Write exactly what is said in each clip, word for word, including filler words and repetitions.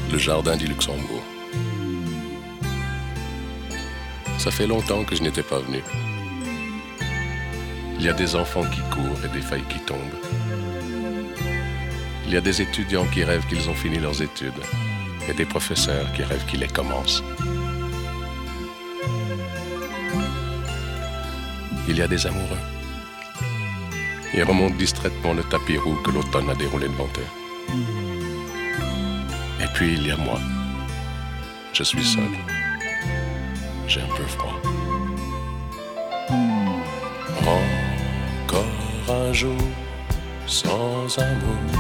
le jardin du Luxembourg. Ça fait longtemps que je n'étais pas venu. Il y a des enfants qui courent et des feuilles qui tombent. Il y a des étudiants qui rêvent qu'ils ont fini leurs études et des professeurs qui rêvent qu'ils les commencent. Il y a des amoureux. Ils remontent distraitement le tapis roux que l'automne a déroulé devant eux. Et puis il y a moi. Je suis seul. J'ai un peu froid. Encore un jour sans amour.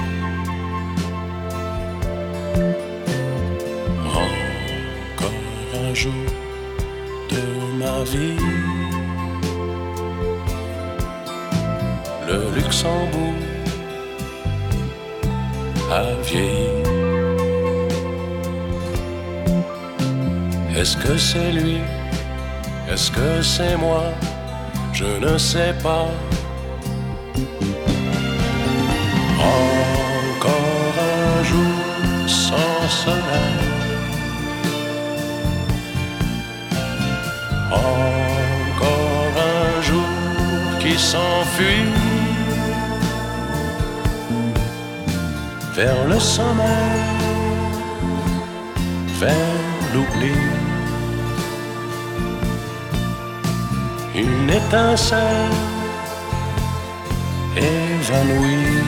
Encore un jour de ma vie. Le Luxembourg a vieilli. Est-ce que c'est lui? Est-ce que c'est moi? Je ne sais pas. Encore un jour sans soleil. Encore un jour qui s'enfuit vers le sommeil, vers l'oubli. Une étincelle évanouie.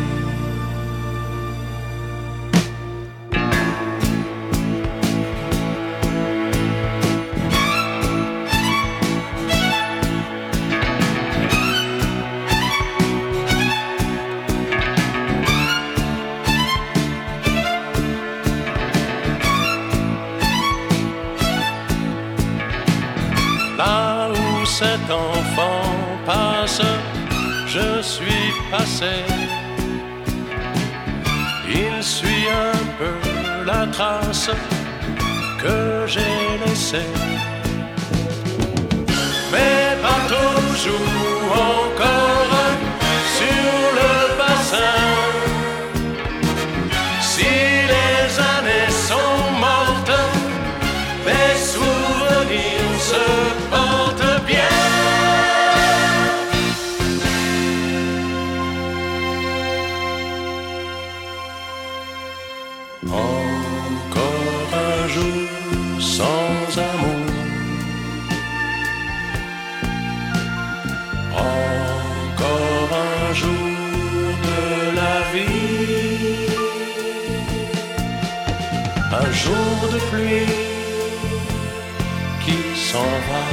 Cet enfant passe, je suis passé. Il suit un peu la trace que j'ai laissée. Mais pas toujours encore sur le bassin. Si les années sont mortes, mes souvenirs se portent bien. Encore un jour sans amour. Encore un jour de la vie. Un jour de pluie qui s'en va.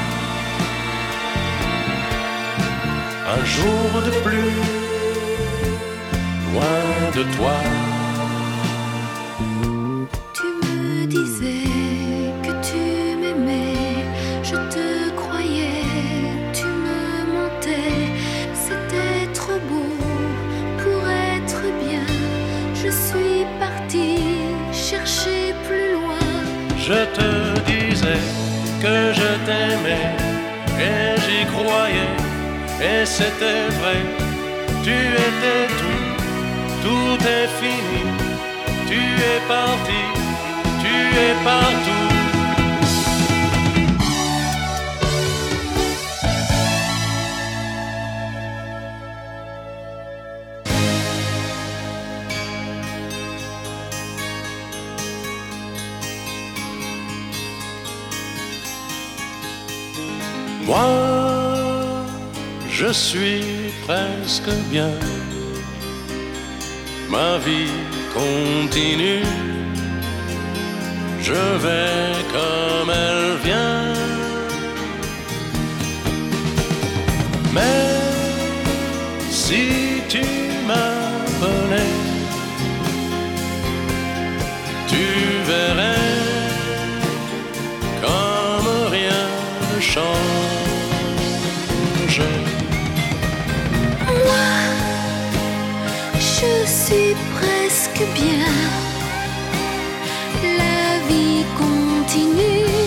Un jour de pluie loin de toi. Je te disais que je t'aimais et j'y croyais et c'était vrai. Tu étais tout, tout est fini. Tu es parti, tu es partout. Moi, je suis presque bien. Ma vie continue. Je vais comme elle vient. Mais si tu m'appelais, tu verrais comme rien ne change. Moi, je suis presque bien. La vie continue.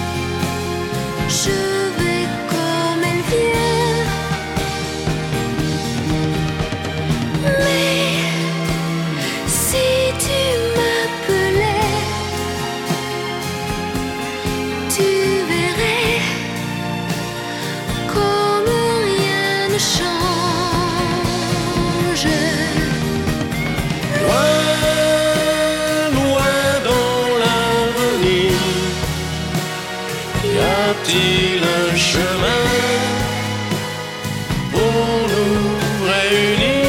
Je vais comme elle vient. Mais si tu m'appelais, il un chemin pour nous réunir?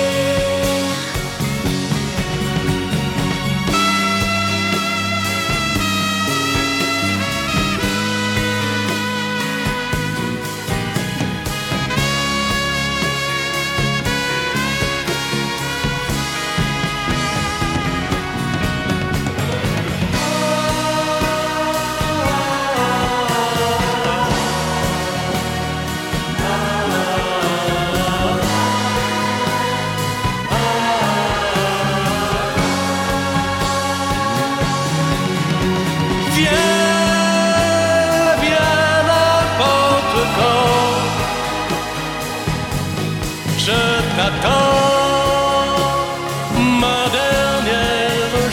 Ma dernière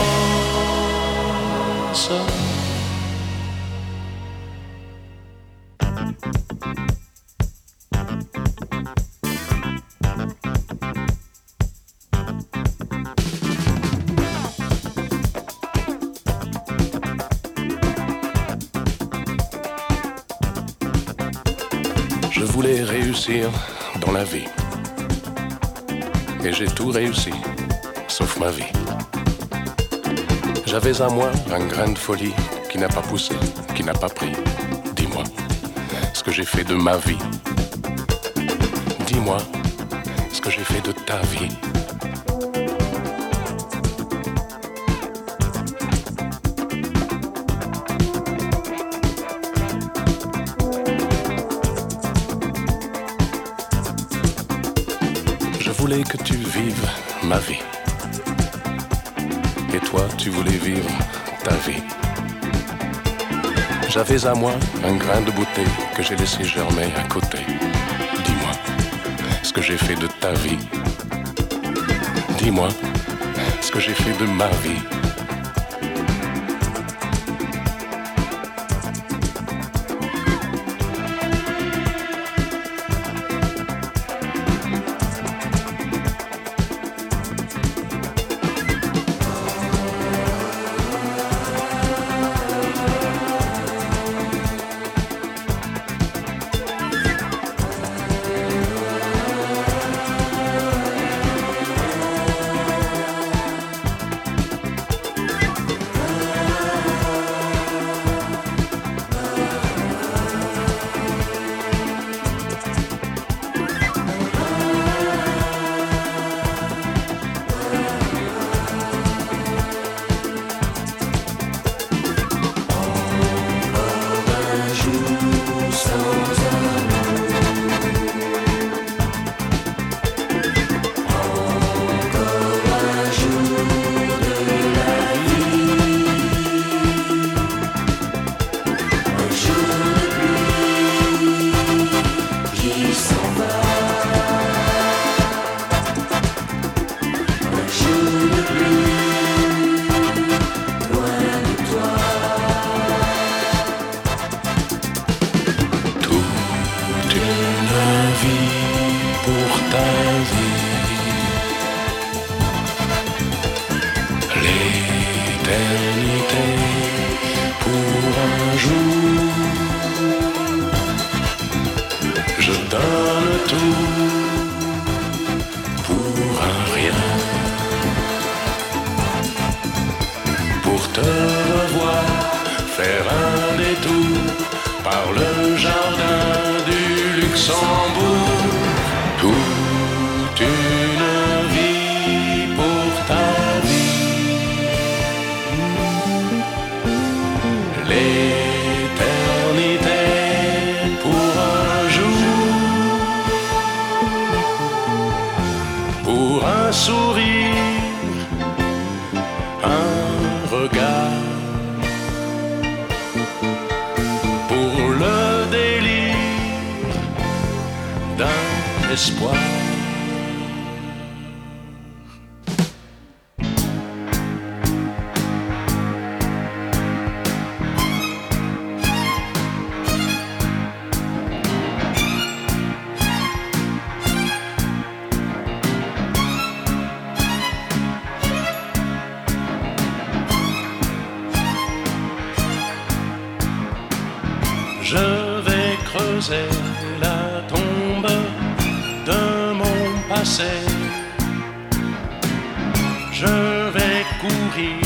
chance. Je voulais réussir dans la vie. Et j'ai tout réussi, sauf ma vie. J'avais à moi un grain de folie qui n'a pas poussé, qui n'a pas pris. Dis-moi ce que j'ai fait de ma vie. Dis-moi ce que j'ai fait de ta vie. Je voulais que tu vives ma vie. Et toi, tu voulais vivre ta vie. J'avais à moi un grain de beauté que j'ai laissé germer à côté. Dis-moi ce que j'ai fait de ta vie. Dis-moi ce que j'ai fait de ma vie. Espoir. Je sais, je vais courir